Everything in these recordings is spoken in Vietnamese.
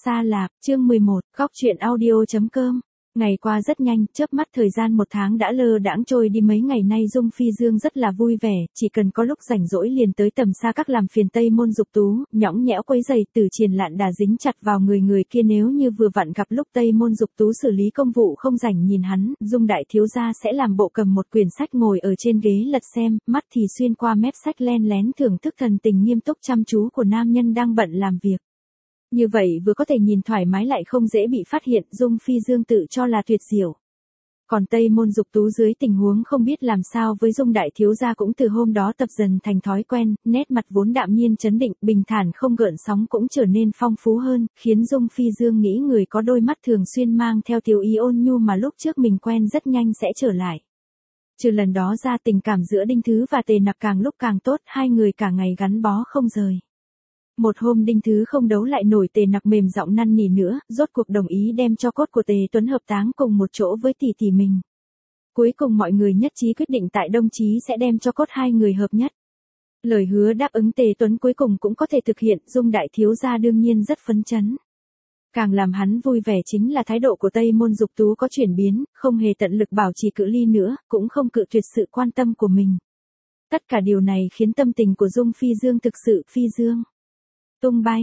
Xa Lạp, chương 11, góc truyện audio.com. Ngày qua rất nhanh, chớp mắt thời gian 1 tháng đã lơ đãng trôi đi. Mấy ngày nay Dung Phi Dương rất là vui vẻ, chỉ cần có lúc rảnh rỗi liền tới Tầm Xa Các làm phiền Tây Môn Dục Tú, nhõng nhẽo quấy giày. Từ Triền Lạn Đà dính chặt vào người kia, nếu như vừa vặn gặp lúc Tây Môn Dục Tú xử lý công vụ không rảnh nhìn hắn, Dung đại thiếu gia sẽ làm bộ cầm một quyển sách ngồi ở trên ghế lật xem, mắt thì xuyên qua mép sách len lén thưởng thức thần tình nghiêm túc chăm chú của nam nhân đang bận làm việc. Như vậy vừa có thể nhìn thoải mái lại không dễ bị phát hiện, Dung Phi Dương tự cho là tuyệt diệu. Còn Tây Môn Dục Tú dưới tình huống không biết làm sao với Dung đại thiếu gia cũng từ hôm đó tập dần thành thói quen, nét mặt vốn đạm nhiên trấn định, bình thản không gợn sóng cũng trở nên phong phú hơn, khiến Dung Phi Dương nghĩ người có đôi mắt thường xuyên mang theo tiêu ý ôn nhu mà lúc trước mình quen rất nhanh sẽ trở lại. Trừ lần đó ra, tình cảm giữa Đinh Thứ và Tề Nặc càng lúc càng tốt, hai người cả ngày gắn bó không rời. Một hôm Đinh Thứ không đấu lại nổi, Tề Nặc mềm giọng năn nỉ nữa, rốt cuộc đồng ý đem cho cốt của Tề Tuấn hợp táng cùng một chỗ với tỷ tỷ mình. Cuối cùng mọi người nhất trí quyết định tại Đông Chí sẽ đem cho cốt hai người hợp nhất. Lời hứa đáp ứng Tề Tuấn cuối cùng cũng có thể thực hiện, Dung đại thiếu gia đương nhiên rất phấn chấn. Càng làm hắn vui vẻ chính là thái độ của Tây Môn Dục Tú có chuyển biến, không hề tận lực bảo trì cự ly nữa, cũng không cự tuyệt sự quan tâm của mình. Tất cả điều này khiến tâm tình của Dung Phi Dương thực sự phi dương. Tung bay,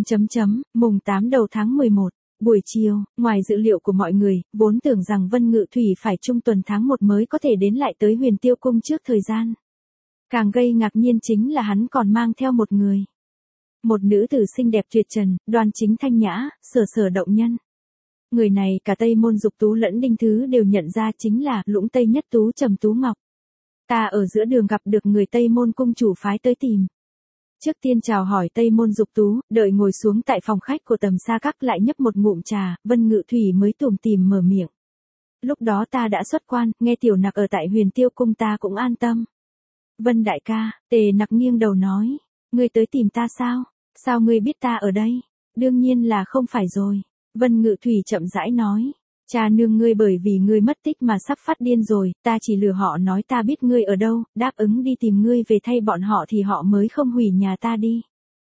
mùng 8 đầu tháng 11, buổi chiều, ngoài dự liệu của mọi người, vốn tưởng rằng Vân Ngự Thủy phải trung tuần tháng 1 mới có thể đến lại tới Huyền Tiêu Cung trước thời gian. Càng gây ngạc nhiên chính là hắn còn mang theo một người. Một nữ tử xinh đẹp tuyệt trần, đoan chính thanh nhã, sở động nhân. Người này cả Tây Môn Dục Tú lẫn Đinh Thứ đều nhận ra chính là Lũng Tây Nhất Tú Trầm Tú Ngọc. Ta ở giữa đường gặp được người Tây Môn cung chủ phái tới tìm. Trước tiên chào hỏi Tây Môn Dục Tú, đợi ngồi xuống tại phòng khách của Tầm Xa Các lại nhấp một ngụm trà, Vân Ngự Thủy mới tủm tỉm mở miệng. Lúc đó ta đã xuất quan, nghe Tiểu Nặc ở tại Huyền Tiêu Cung ta cũng an tâm. Vân đại ca, Tề Nặc nghiêng đầu nói, ngươi tới tìm ta sao? Sao ngươi biết ta ở đây? Đương nhiên là không phải rồi. Vân Ngự Thủy chậm rãi nói. Cha nương ngươi bởi vì ngươi mất tích mà sắp phát điên rồi, ta chỉ lừa họ nói ta biết ngươi ở đâu, đáp ứng đi tìm ngươi về thay bọn họ thì họ mới không hủy nhà ta đi.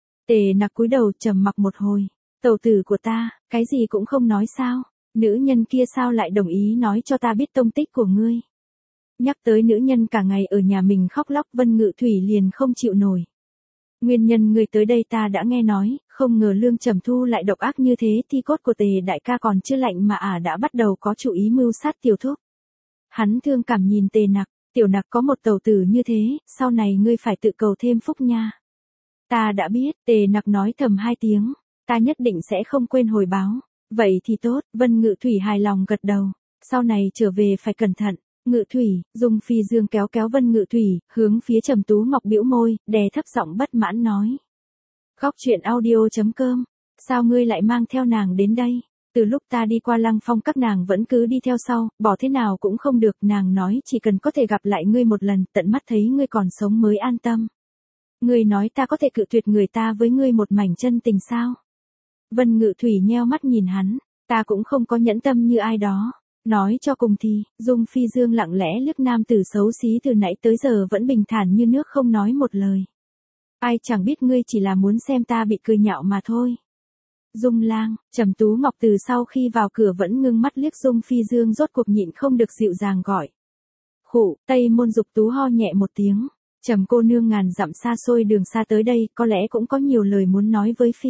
Tề Nặc cúi đầu trầm mặc một hồi. Tẩu tử của ta, cái gì cũng không nói sao? Nữ nhân kia sao lại đồng ý nói cho ta biết tông tích của ngươi? Nhắc tới nữ nhân cả ngày ở nhà mình khóc lóc, Vân Ngự Thủy liền không chịu nổi. Nguyên nhân ngươi tới đây ta đã nghe nói, không ngờ Lương Trầm Thu lại độc ác như thế, thi cốt của Tề đại ca còn chưa lạnh mà đã bắt đầu có chủ ý mưu sát Tiểu Thúc. Hắn thương cảm nhìn Tề Nặc, Tiểu Nặc có một tẩu tử như thế, sau này ngươi phải tự cầu thêm phúc nha. Ta đã biết, Tề Nặc nói thầm 2 tiếng, ta nhất định sẽ không quên hồi báo. Vậy thì tốt, Vân Ngự Thủy hài lòng gật đầu, sau này trở về phải cẩn thận. Ngự Thủy, Dung Phi Dương kéo Vân Ngự Thủy, hướng phía Trầm Tú Ngọc bĩu môi, đè thấp giọng bất mãn nói. Góc truyện audio.com, sao ngươi lại mang theo nàng đến đây? Từ lúc ta đi qua Lăng Phong các nàng vẫn cứ đi theo sau, bỏ thế nào cũng không được, nàng nói chỉ cần có thể gặp lại ngươi một lần, tận mắt thấy ngươi còn sống mới an tâm. Ngươi nói ta có thể cự tuyệt người ta với ngươi một mảnh chân tình sao? Vân Ngự Thủy nheo mắt nhìn hắn, ta cũng không có nhẫn tâm như ai đó. Nói cho cùng thì, Dung Phi Dương lặng lẽ liếc nam tử xấu xí từ nãy tới giờ vẫn bình thản như nước không nói một lời. Ai chẳng biết ngươi chỉ là muốn xem ta bị cười nhạo mà thôi. Dung lang, Trầm Tú Ngọc từ sau khi vào cửa vẫn ngưng mắt liếc Dung Phi Dương, rốt cuộc nhịn không được dịu dàng gọi. Khụ, Tây Môn Dục Tú ho nhẹ một tiếng. Trầm cô nương ngàn dặm xa xôi đường xa tới đây, có lẽ cũng có nhiều lời muốn nói với Phi.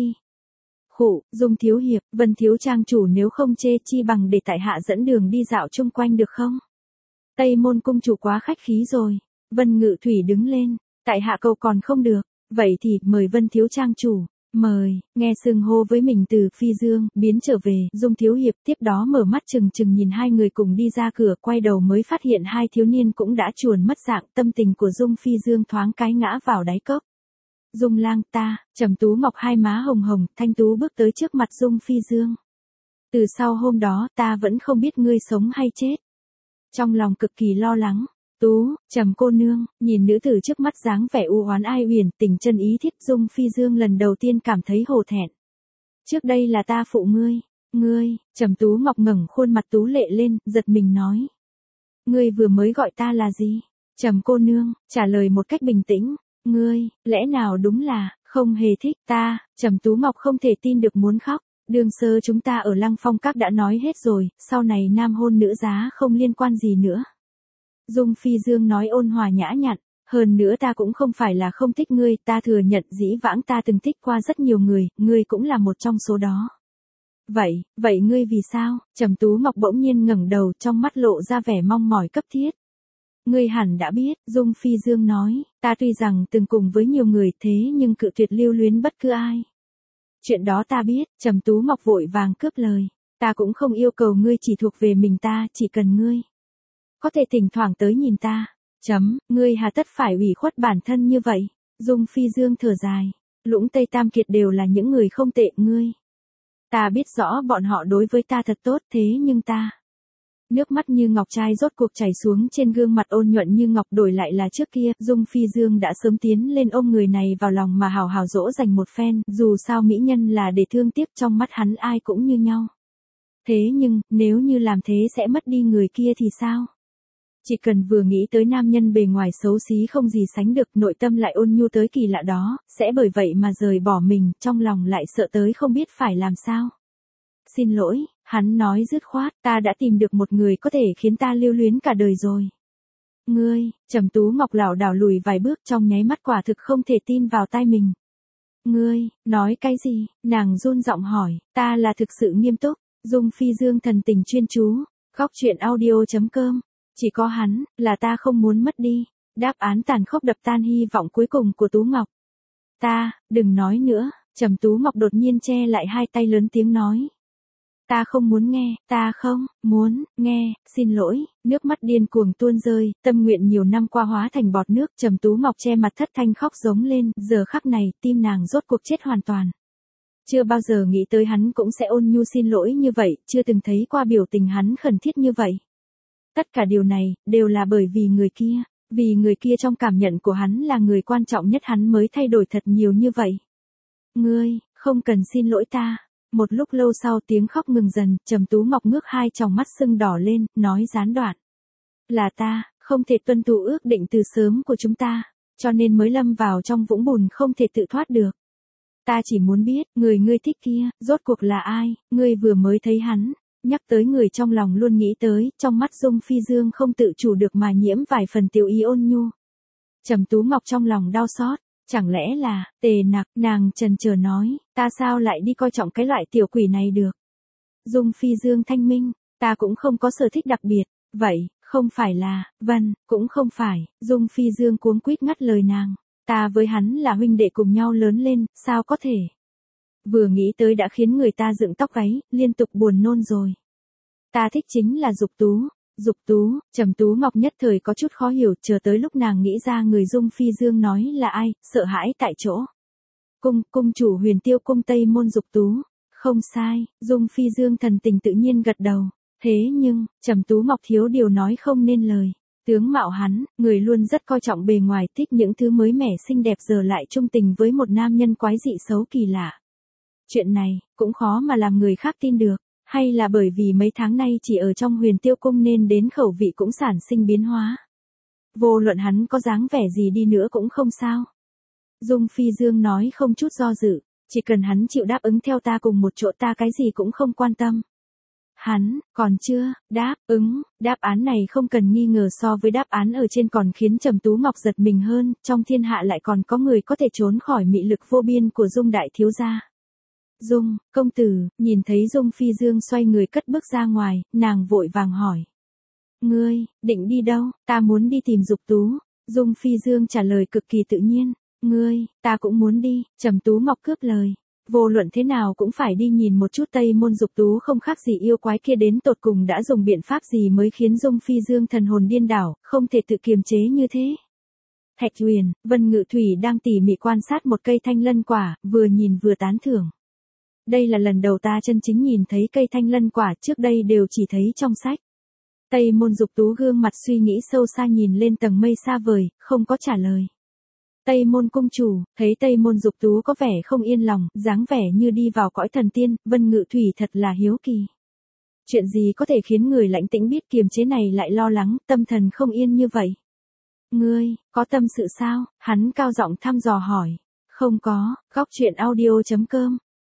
Khụ, Dung thiếu hiệp, Vân thiếu trang chủ nếu không chê chi bằng để tại hạ dẫn đường đi dạo chung quanh được không? Tây Môn cung chủ quá khách khí rồi. Vân Ngự Thủy đứng lên, tại hạ cầu còn không được, vậy thì mời Vân thiếu trang chủ, mời. Nghe xưng hô với mình từ Phi Dương biến trở về, Dung thiếu hiệp tiếp đó mở mắt trừng trừng nhìn hai người cùng đi ra cửa, quay đầu mới phát hiện hai thiếu niên cũng đã chuồn mất dạng, tâm tình của Dung Phi Dương thoáng cái ngã vào đáy cốc. Dung lang ta, Trầm Tú Ngọc hai má hồng hồng, thanh tú bước tới trước mặt Dung Phi Dương. Từ sau hôm đó ta vẫn không biết ngươi sống hay chết. Trong lòng cực kỳ lo lắng. Tú, Trầm cô nương, nhìn nữ tử trước mắt dáng vẻ u oán ai uyển, tình chân ý thiết, Dung Phi Dương lần đầu tiên cảm thấy hổ thẹn. Trước đây là ta phụ ngươi, Trầm Tú Ngọc ngẩng khuôn mặt tú lệ lên, giật mình nói. Ngươi vừa mới gọi ta là gì? Trầm cô nương, trả lời một cách bình tĩnh. Ngươi, lẽ nào đúng là, không hề thích ta? Trầm Tú Ngọc không thể tin được muốn khóc. Đường sơ chúng ta ở Lăng Phong Các đã nói hết rồi, sau này nam hôn nữ giá không liên quan gì nữa. Dung Phi Dương nói ôn hòa nhã nhặn, hơn nữa ta cũng không phải là không thích ngươi, ta thừa nhận dĩ vãng ta từng thích qua rất nhiều người, ngươi cũng là một trong số đó. Vậy ngươi vì sao? Trầm Tú Ngọc bỗng nhiên ngẩng đầu, trong mắt lộ ra vẻ mong mỏi cấp thiết. Ngươi hẳn đã biết, Dung Phi Dương nói, ta tuy rằng từng cùng với nhiều người thế nhưng cự tuyệt lưu luyến bất cứ ai. Chuyện đó ta biết, Trầm Tú Ngọc vội vàng cướp lời, ta cũng không yêu cầu ngươi chỉ thuộc về mình ta, chỉ cần ngươi có thể thỉnh thoảng tới nhìn ta. Ngươi hà tất phải ủy khuất bản thân như vậy. Dung Phi Dương thở dài, Lũng Tây Tam Kiệt đều là những người không tệ ngươi. Ta biết rõ bọn họ đối với ta thật tốt thế nhưng ta. Nước mắt như ngọc trai rốt cuộc chảy xuống trên gương mặt ôn nhuận như ngọc, đổi lại là trước kia, Dung Phi Dương đã sớm tiến lên ôm người này vào lòng mà hào hào dỗ dành một phen, dù sao mỹ nhân là để thương tiếc, trong mắt hắn ai cũng như nhau. Thế nhưng, nếu như làm thế sẽ mất đi người kia thì sao? Chỉ cần vừa nghĩ tới nam nhân bề ngoài xấu xí không gì sánh được, nội tâm lại ôn nhu tới kỳ lạ đó, sẽ bởi vậy mà rời bỏ mình, trong lòng lại sợ tới không biết phải làm sao. Xin lỗi, hắn nói dứt khoát, ta đã tìm được một người có thể khiến ta lưu luyến cả đời rồi. Ngươi, Trầm Tú Ngọc lảo đảo lùi vài bước, trong nháy mắt quả thực không thể tin vào tai mình. Ngươi, nói cái gì? Nàng run giọng hỏi, ta là thực sự nghiêm túc. Dung Phi Dương thần tình chuyên chú, Góc Truyện Audio.com. Chỉ có hắn, là ta không muốn mất đi. Đáp án tàn khốc đập tan hy vọng cuối cùng của Tú Ngọc. Ta, đừng nói nữa, Trầm Tú Ngọc đột nhiên che lại hai tay lớn tiếng nói. Ta không muốn nghe, ta không muốn nghe, xin lỗi, nước mắt điên cuồng tuôn rơi, tâm nguyện nhiều năm qua hóa thành bọt nước, Trầm Tú Ngọc che mặt thất thanh khóc giống lên, giờ khắc này, tim nàng rốt cuộc chết hoàn toàn. Chưa bao giờ nghĩ tới hắn cũng sẽ ôn nhu xin lỗi như vậy, chưa từng thấy qua biểu tình hắn khẩn thiết như vậy. Tất cả điều này, đều là bởi vì người kia trong cảm nhận của hắn là người quan trọng nhất, hắn mới thay đổi thật nhiều như vậy. Ngươi, không cần xin lỗi ta. Một lúc lâu sau tiếng khóc ngừng dần, Trầm Tú Ngọc ngước hai tròng mắt sưng đỏ lên, nói gián đoạn. Là ta, không thể tuân thủ ước định từ sớm của chúng ta, cho nên mới lâm vào trong vũng bùn không thể tự thoát được. Ta chỉ muốn biết, người ngươi thích kia, rốt cuộc là ai, ngươi vừa mới thấy hắn. Nhắc tới người trong lòng luôn nghĩ tới, trong mắt Dung Phi Dương không tự chủ được mà nhiễm vài phần tiểu ý ôn nhu. Trầm Tú Ngọc trong lòng đau xót, chẳng lẽ là, Tề Nặc, nàng chần chờ nói, ta sao lại đi coi trọng cái loại tiểu quỷ này được. Dung Phi Dương thanh minh, ta cũng không có sở thích đặc biệt, vậy, không phải là, cũng không phải, Dung Phi Dương cuống quýt ngắt lời nàng, ta với hắn là huynh đệ cùng nhau lớn lên, sao có thể. Vừa nghĩ tới đã khiến người ta dựng tóc gáy, liên tục buồn nôn rồi. Ta thích chính là Dục Tú, Trầm Tú Ngọc nhất thời có chút khó hiểu, chờ tới lúc nàng nghĩ ra người Dung Phi Dương nói là ai, sợ hãi tại chỗ. Cung chủ Huyền Tiêu cung Tây Môn Dục Tú. Không sai, Dung Phi Dương thần tình tự nhiên gật đầu. Thế nhưng, Trầm Tú Ngọc thiếu điều nói không nên lời. Tướng mạo hắn, người luôn rất coi trọng bề ngoài, thích những thứ mới mẻ xinh đẹp, giờ lại trung tình với một nam nhân quái dị xấu kỳ lạ. Chuyện này, cũng khó mà làm người khác tin được. Hay là bởi vì mấy tháng nay chỉ ở trong Huyền Tiêu cung nên đến khẩu vị cũng sản sinh biến hóa. Vô luận hắn có dáng vẻ gì đi nữa cũng không sao. Dung Phi Dương nói không chút do dự, chỉ cần hắn chịu đáp ứng theo ta cùng một chỗ, ta cái gì cũng không quan tâm. Hắn, còn chưa, đáp ứng, đáp án này không cần nghi ngờ so với đáp án ở trên còn khiến Trầm Tú Ngọc giật mình hơn, trong thiên hạ lại còn có người có thể trốn khỏi mị lực vô biên của Dung đại thiếu gia. Dung, công tử, nhìn thấy Dung Phi Dương xoay người cất bước ra ngoài, nàng vội vàng hỏi. Ngươi, định đi đâu? Ta muốn đi tìm Dục Tú. Dung Phi Dương trả lời cực kỳ tự nhiên. Ngươi, ta cũng muốn đi, Trầm Tú Ngọc cướp lời. Vô luận thế nào cũng phải đi nhìn một chút Tây Môn Dục Tú, không khác gì yêu quái kia, đến tột cùng đã dùng biện pháp gì mới khiến Dung Phi Dương thần hồn điên đảo, không thể tự kiềm chế như thế. Thạch Huyền, Vân Ngự Thủy đang tỉ mỉ quan sát một cây thanh lân quả, vừa nhìn vừa tán thưởng. Đây là lần đầu ta chân chính nhìn thấy cây thanh lân quả, trước đây đều chỉ thấy trong sách. Tây Môn Dục Tú gương mặt suy nghĩ sâu xa nhìn lên tầng mây xa vời, không có trả lời. Tây Môn cung chủ, thấy Tây Môn Dục Tú có vẻ không yên lòng, dáng vẻ như đi vào cõi thần tiên, Vân Ngự Thủy thật là hiếu kỳ. Chuyện gì có thể khiến người lãnh tĩnh biết kiềm chế này lại lo lắng, tâm thần không yên như vậy? Ngươi, có tâm sự sao? Hắn cao giọng thăm dò hỏi. Không có, Góc Truyện Audio.com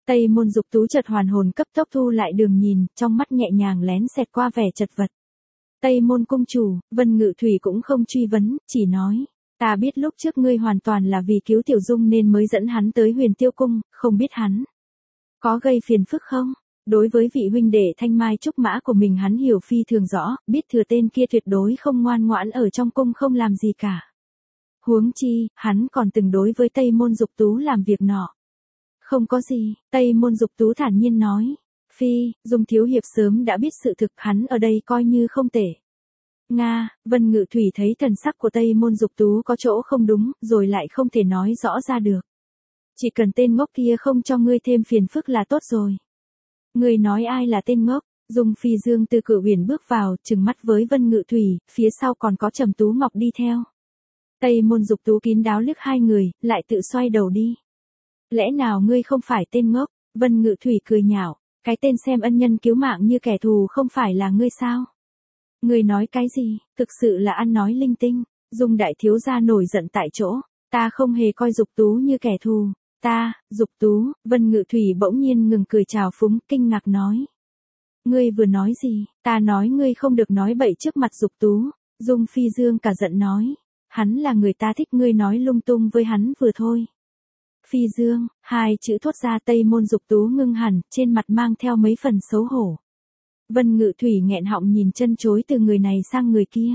Tây Môn Dục Tú chợt hoàn hồn cấp tốc thu lại đường nhìn, trong mắt nhẹ nhàng lén xẹt qua vẻ chật vật. Tây Môn cung chủ, Vân Ngự Thủy cũng không truy vấn, chỉ nói. Ta biết lúc trước ngươi hoàn toàn là vì cứu Tiểu Dung nên mới dẫn hắn tới Huyền Tiêu Cung, không biết hắn có gây phiền phức không? Đối với vị huynh đệ thanh mai trúc mã của mình hắn hiểu phi thường rõ, biết thừa tên kia tuyệt đối không ngoan ngoãn ở trong cung không làm gì cả. Huống chi, hắn còn từng đối với Tây Môn Dục Tú làm việc nọ. Không có gì, Tây Môn Dục Tú thản nhiên nói. Phi, Dung thiếu hiệp sớm đã biết sự thực, hắn ở đây coi như không tệ. Nga, Vân Ngự Thủy thấy thần sắc của Tây Môn Dục Tú có chỗ không đúng, rồi lại không thể nói rõ ra được. Chỉ cần tên ngốc kia không cho ngươi thêm phiền phức là tốt rồi. Ngươi nói ai là tên ngốc? Dung Phi Dương từ cửa huyền bước vào, trừng mắt với Vân Ngự Thủy, phía sau còn có Trầm Tú Ngọc đi theo. Tây Môn Dục Tú kín đáo liếc hai người, lại tự xoay đầu đi. Lẽ nào ngươi không phải tên ngốc? Vân Ngự Thủy cười nhạo, cái tên xem ân nhân cứu mạng như kẻ thù không phải là ngươi sao? Ngươi nói cái gì, thực sự là ăn nói linh tinh. Dung đại thiếu gia nổi giận tại chỗ, ta không hề coi Dục Tú như kẻ thù. Ta, Dục Tú, Vân Ngự Thủy bỗng nhiên ngừng cười chào phúng, kinh ngạc nói. Ngươi vừa nói gì, ta nói ngươi không được nói bậy trước mặt Dục Tú. Dung Phi Dương cả giận nói, hắn là người ta thích, ngươi nói lung tung với hắn vừa thôi. Phi Dương, hai chữ thốt ra Tây Môn Dục Tú ngưng hẳn, trên mặt mang theo mấy phần xấu hổ. Vân Ngự Thủy nghẹn họng nhìn chân chối từ người này sang người kia.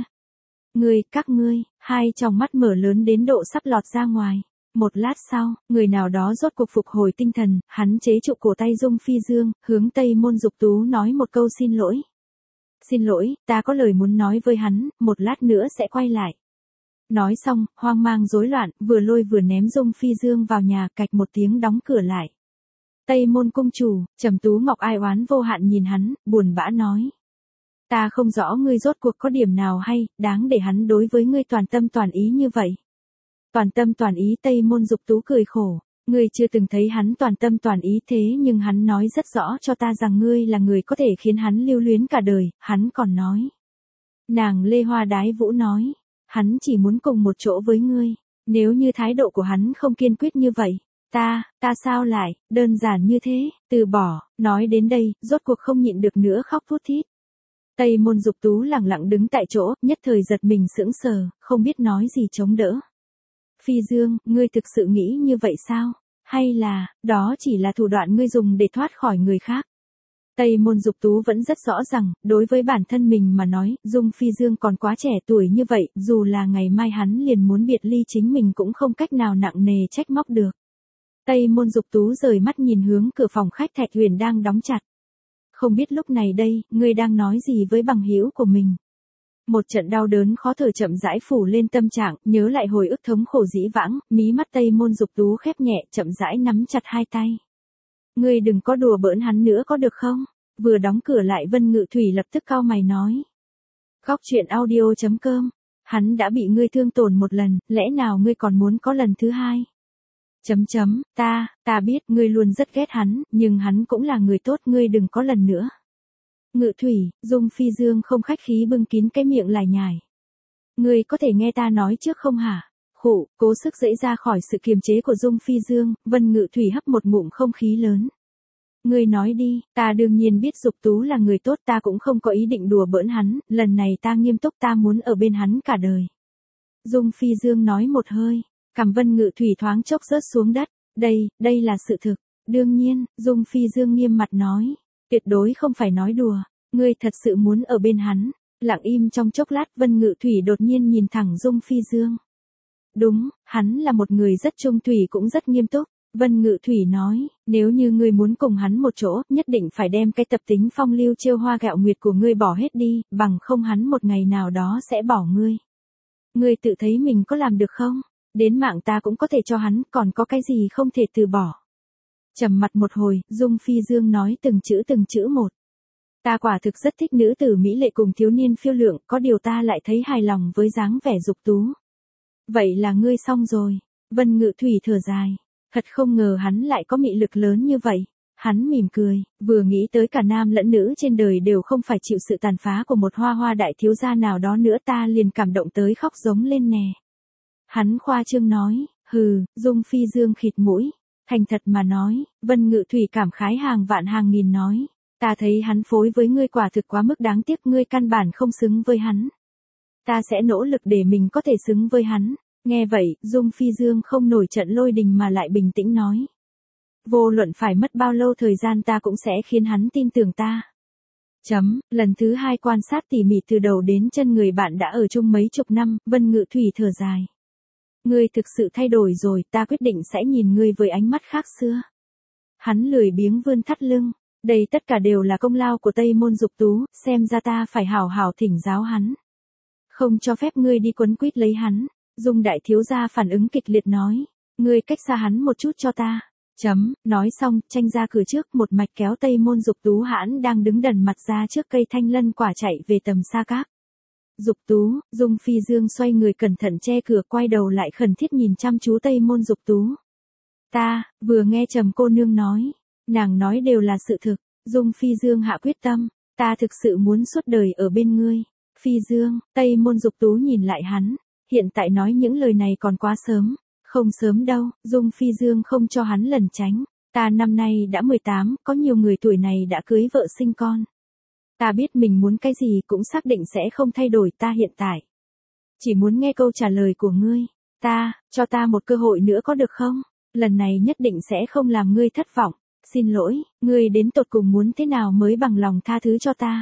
Các ngươi, hai tròng mắt mở lớn đến độ sắp lọt ra ngoài. Một lát sau, người nào đó rốt cuộc phục hồi tinh thần, hắn chế trụ cổ tay Dung Phi Dương, hướng Tây Môn Dục Tú nói một câu xin lỗi. Xin lỗi, ta có lời muốn nói với hắn, một lát nữa sẽ quay lại. Nói xong, hoang mang rối loạn, vừa lôi vừa ném Dung Phi Dương vào nhà, cạch một tiếng đóng cửa lại. Tây Môn cung chủ, Trầm Tú Ngọc ai oán vô hạn nhìn hắn, buồn bã nói. Ta không rõ ngươi rốt cuộc có điểm nào hay, đáng để hắn đối với ngươi toàn tâm toàn ý như vậy. Toàn tâm toàn ý Tây Môn Dục Tú cười khổ, ngươi chưa từng thấy hắn toàn tâm toàn ý thế nhưng hắn nói rất rõ cho ta rằng ngươi là người có thể khiến hắn lưu luyến cả đời, hắn còn nói. Nàng Lê Hoa Đái Vũ nói, hắn chỉ muốn cùng một chỗ với ngươi, nếu như thái độ của hắn không kiên quyết như vậy, ta sao lại, đơn giản như thế, từ bỏ, nói đến đây, rốt cuộc không nhịn được nữa khóc thút thít. Tây Môn Dục Tú lẳng lặng đứng tại chỗ, nhất thời giật mình sững sờ, không biết nói gì chống đỡ. Phi Dương, ngươi thực sự nghĩ như vậy sao? Hay là, đó chỉ là thủ đoạn ngươi dùng để thoát khỏi người khác? Tây Môn Dục Tú vẫn rất rõ rằng, đối với bản thân mình mà nói, Dung Phi Dương còn quá trẻ tuổi như vậy, dù là ngày mai hắn liền muốn biệt ly chính mình cũng không cách nào nặng nề trách móc được. Tây Môn Dục Tú rời mắt nhìn hướng cửa phòng khách Thạch Huyền đang đóng chặt. Không biết lúc này đây, ngươi đang nói gì với bằng hữu của mình? Một trận đau đớn khó thở chậm rãi phủ lên tâm trạng, nhớ lại hồi ức thống khổ dĩ vãng, mí mắt Tây Môn Dục Tú khép nhẹ, chậm rãi nắm chặt hai tay. Ngươi đừng có đùa bỡn hắn nữa có được không? Vừa đóng cửa lại Vân Ngự Thủy lập tức cau mày nói. Góc truyện audio.com, hắn đã bị ngươi thương tổn một lần, lẽ nào ngươi còn muốn có lần thứ hai? Ta biết ngươi luôn rất ghét hắn, nhưng hắn cũng là người tốt, ngươi đừng có lần nữa. Ngự Thủy, Dung Phi Dương không khách khí bưng kín cái miệng lải nhải. Ngươi có thể nghe ta nói trước không hả? Khụ, cố sức dễ ra khỏi sự kiềm chế của Dung Phi Dương, Vân Ngự Thủy hấp một ngụm không khí lớn. Ngươi nói đi, ta đương nhiên biết Dục Tú là người tốt, ta cũng không có ý định đùa bỡn hắn, lần này ta nghiêm túc, ta muốn ở bên hắn cả đời. Dung Phi Dương nói một hơi, cằm Vân Ngự Thủy thoáng chốc rớt xuống đất, đây là sự thực. Đương nhiên, Dung Phi Dương nghiêm mặt nói, tuyệt đối không phải nói đùa, ngươi thật sự muốn ở bên hắn. Lặng im trong chốc lát Vân Ngự Thủy đột nhiên nhìn thẳng Dung Phi Dương. Đúng, hắn là một người rất trung thủy cũng rất nghiêm túc. Vân Ngự Thủy nói, nếu như ngươi muốn cùng hắn một chỗ, nhất định phải đem cái tập tính phong lưu trêu hoa gạo nguyệt của ngươi bỏ hết đi, bằng không hắn một ngày nào đó sẽ bỏ ngươi. Ngươi tự thấy mình có làm được không? Đến mạng ta cũng có thể cho hắn, còn có cái gì không thể từ bỏ. Trầm mặt một hồi, Dung Phi Dương nói từng chữ một. Ta quả thực rất thích nữ tử mỹ lệ cùng thiếu niên phiêu lượng, có điều ta lại thấy hài lòng với dáng vẻ Dục Tú. Vậy là ngươi xong rồi. Vân Ngự Thủy thở dài. Thật không ngờ hắn lại có mị lực lớn như vậy. Hắn mỉm cười, vừa nghĩ tới cả nam lẫn nữ trên đời đều không phải chịu sự tàn phá của một hoa đại thiếu gia nào đó nữa, ta liền cảm động tới khóc giống lên nè. Hắn khoa trương nói, hừ, Dung Phi Dương khịt mũi. Thành thật mà nói, Vân Ngự Thủy cảm khái hàng vạn hàng nghìn nói. Ta thấy hắn phối với ngươi quả thực quá mức đáng tiếc, ngươi căn bản không xứng với hắn. Ta sẽ nỗ lực để mình có thể xứng với hắn. Nghe vậy, Dung Phi Dương không nổi trận lôi đình mà lại bình tĩnh nói. Vô luận phải mất bao lâu thời gian ta cũng sẽ khiến hắn tin tưởng ta. Lần thứ 2 quan sát tỉ mỉ từ đầu đến chân người bạn đã ở chung mấy chục năm, Vân Ngự Thủy thở dài. Ngươi thực sự thay đổi rồi, ta quyết định sẽ nhìn ngươi với ánh mắt khác xưa. Hắn lười biếng vươn thắt lưng. Đây tất cả đều là công lao của Tây Môn Dục Tú, xem ra ta phải hảo hảo thỉnh giáo hắn. Không cho phép ngươi đi quấn quýt lấy hắn. Dung đại thiếu gia phản ứng kịch liệt nói. Ngươi cách xa hắn một chút cho ta. Nói xong, tranh ra cửa trước, một mạch kéo Tây Môn Dục Tú hãn đang đứng đần mặt ra trước cây thanh lân quả chạy về tầm xa các. Dục Tú, Dung Phi Dương xoay người cẩn thận che cửa, quay đầu lại khẩn thiết nhìn chăm chú Tây Môn Dục Tú. Ta, vừa nghe Trầm cô nương nói. Nàng nói đều là sự thực. Dung Phi Dương hạ quyết tâm. Ta thực sự muốn suốt đời ở bên ngươi. Phi Dương, Tây Môn Dục Tú nhìn lại hắn. Hiện tại nói những lời này còn quá sớm. Không sớm đâu, Dung Phi Dương không cho hắn lẩn tránh. Ta năm nay đã 18, có nhiều người tuổi này đã cưới vợ sinh con. Ta biết mình muốn cái gì cũng xác định sẽ không thay đổi, ta hiện tại. Chỉ muốn nghe câu trả lời của ngươi. Cho ta một cơ hội nữa có được không? Lần này nhất định sẽ không làm ngươi thất vọng. Xin lỗi, ngươi đến tột cùng muốn thế nào mới bằng lòng tha thứ cho ta?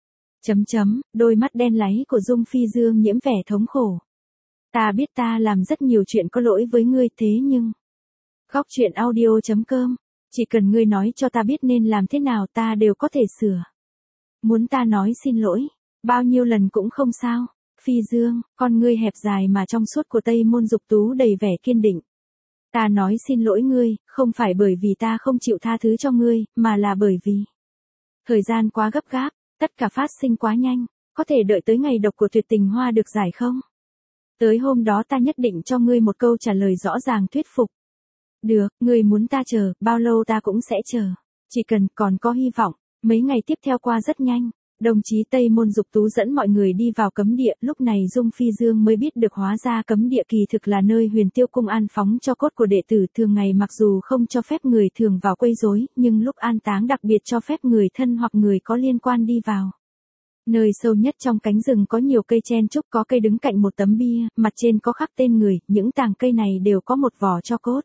Đôi mắt đen láy của Dung Phi Dương nhiễm vẻ thống khổ. Ta biết ta làm rất nhiều chuyện có lỗi với ngươi, thế nhưng... Góc truyện audio.com. Chỉ cần ngươi nói cho ta biết nên làm thế nào ta đều có thể sửa. Muốn ta nói xin lỗi, bao nhiêu lần cũng không sao. Phi Dương, con ngươi hẹp dài mà trong suốt của Tây Môn Dục Tú đầy vẻ kiên định. Ta nói xin lỗi ngươi, không phải bởi vì ta không chịu tha thứ cho ngươi, mà là bởi vì... Thời gian quá gấp gáp, tất cả phát sinh quá nhanh, có thể đợi tới ngày độc của tuyệt tình hoa được giải không? Tới hôm đó ta nhất định cho ngươi một câu trả lời rõ ràng thuyết phục. Được, ngươi muốn ta chờ, bao lâu ta cũng sẽ chờ. Chỉ cần còn có hy vọng. Mấy ngày tiếp theo qua rất nhanh. Đồng chí Tây Môn Dục Tú dẫn mọi người đi vào cấm địa, lúc này Dung Phi Dương mới biết được hóa ra cấm địa kỳ thực là nơi Huyền Tiêu Cung an phóng cho cốt của đệ tử, thường ngày mặc dù không cho phép người thường vào quấy rối, nhưng lúc an táng đặc biệt cho phép người thân hoặc người có liên quan đi vào. Nơi sâu nhất trong cánh rừng có nhiều cây chen trúc, có cây đứng cạnh một tấm bia, mặt trên có khắc tên người, những tàng cây này đều có một vỏ tro cốt.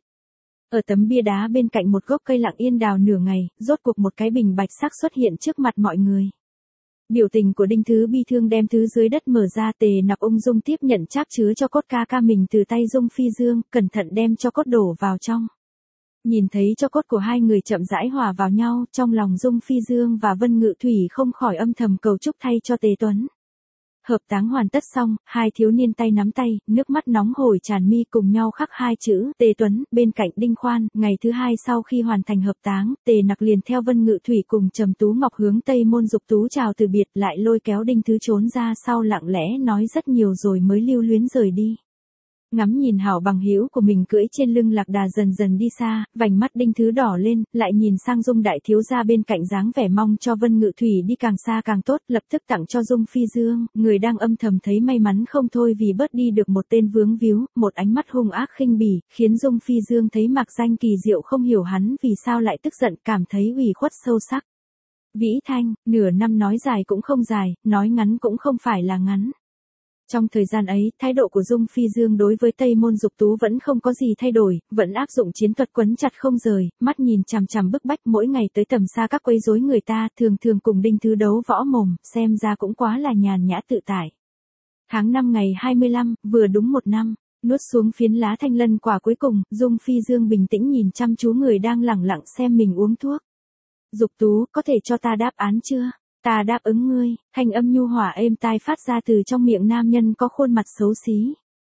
Ở tấm bia đá bên cạnh một gốc cây lặng yên đào nửa ngày, rốt cuộc một cái bình bạch sắc xuất hiện trước mặt mọi người. Biểu tình của Đinh Thứ bi thương đem thứ dưới đất mở ra, Tề Nặc ung dung tiếp nhận trác chứa cho cốt ca mình từ tay Dung Phi Dương, cẩn thận đem cho cốt đổ vào trong. Nhìn thấy cho cốt của hai người chậm rãi hòa vào nhau, trong lòng Dung Phi Dương và Vân Ngự Thủy không khỏi âm thầm cầu chúc thay cho Tề Tuấn. Hợp táng hoàn tất xong, hai thiếu niên tay nắm tay, nước mắt nóng hổi tràn mi, cùng nhau khắc hai chữ Tề Tuấn bên cạnh Đinh Khoan. Ngày thứ hai sau khi hoàn thành hợp táng, Tề Nặc liền theo Vân Ngự Thủy cùng Trầm Tú Ngọc hướng Tây Môn Dục Tú chào từ biệt, lại lôi kéo Đinh Thứ trốn ra sau, lặng lẽ nói rất nhiều rồi mới lưu luyến rời đi. Ngắm nhìn hảo bằng hữu của mình cưỡi trên lưng lạc đà dần dần đi xa, vành mắt Đinh Thứ đỏ lên, lại nhìn sang Dung đại thiếu gia bên cạnh, dáng vẻ mong cho Vân Ngự Thủy đi càng xa càng tốt, lập tức tặng cho Dung Phi Dương, người đang âm thầm thấy may mắn không thôi vì bớt đi được một tên vướng víu, một ánh mắt hung ác khinh bỉ, khiến Dung Phi Dương thấy mạc danh kỳ diệu, không hiểu hắn vì sao lại tức giận, cảm thấy ủy khuất sâu sắc. Vĩ Thanh, nửa năm nói dài cũng không dài, nói ngắn cũng không phải là ngắn. Trong thời gian ấy, thái độ của Dung Phi Dương đối với Tây Môn Dục Tú vẫn không có gì thay đổi, vẫn áp dụng chiến thuật quấn chặt không rời, mắt nhìn chằm chằm bức bách, mỗi ngày tới tầm xa các quấy rối người ta, thường thường cùng Đinh Thứ đấu võ mồm, xem ra cũng quá là nhàn nhã tự tại. Tháng 5 ngày 25, vừa đúng một năm, nuốt xuống phiến lá thanh lân quả cuối cùng, Dung Phi Dương bình tĩnh nhìn chăm chú người đang lẳng lặng xem mình uống thuốc. Dục Tú, có thể cho ta đáp án chưa? Ta đáp ứng ngươi, thanh âm nhu hòa êm tai phát ra từ trong miệng nam nhân có khuôn mặt xấu xí.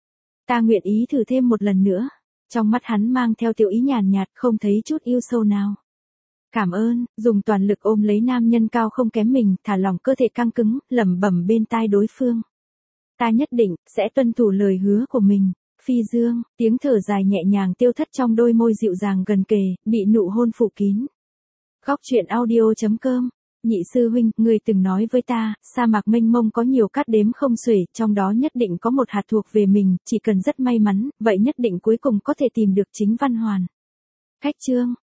Ta nguyện ý thử thêm một lần nữa. Trong mắt hắn mang theo tiểu ý nhàn nhạt, không thấy chút yêu sâu nào. Cảm ơn, dùng toàn lực ôm lấy nam nhân cao không kém mình, thả lỏng cơ thể căng cứng, lẩm bẩm bên tai đối phương. Ta nhất định, sẽ tuân thủ lời hứa của mình. Phi Dương, tiếng thở dài nhẹ nhàng tiêu thất trong đôi môi dịu dàng gần kề, bị nụ hôn phủ kín. Góc truyện audio.com. Nhị sư huynh, người từng nói với ta, sa mạc mênh mông có nhiều cát đếm không xuể, trong đó nhất định có một hạt thuộc về mình, chỉ cần rất may mắn, vậy nhất định cuối cùng có thể tìm được chính Văn Hoàn. Khách trương.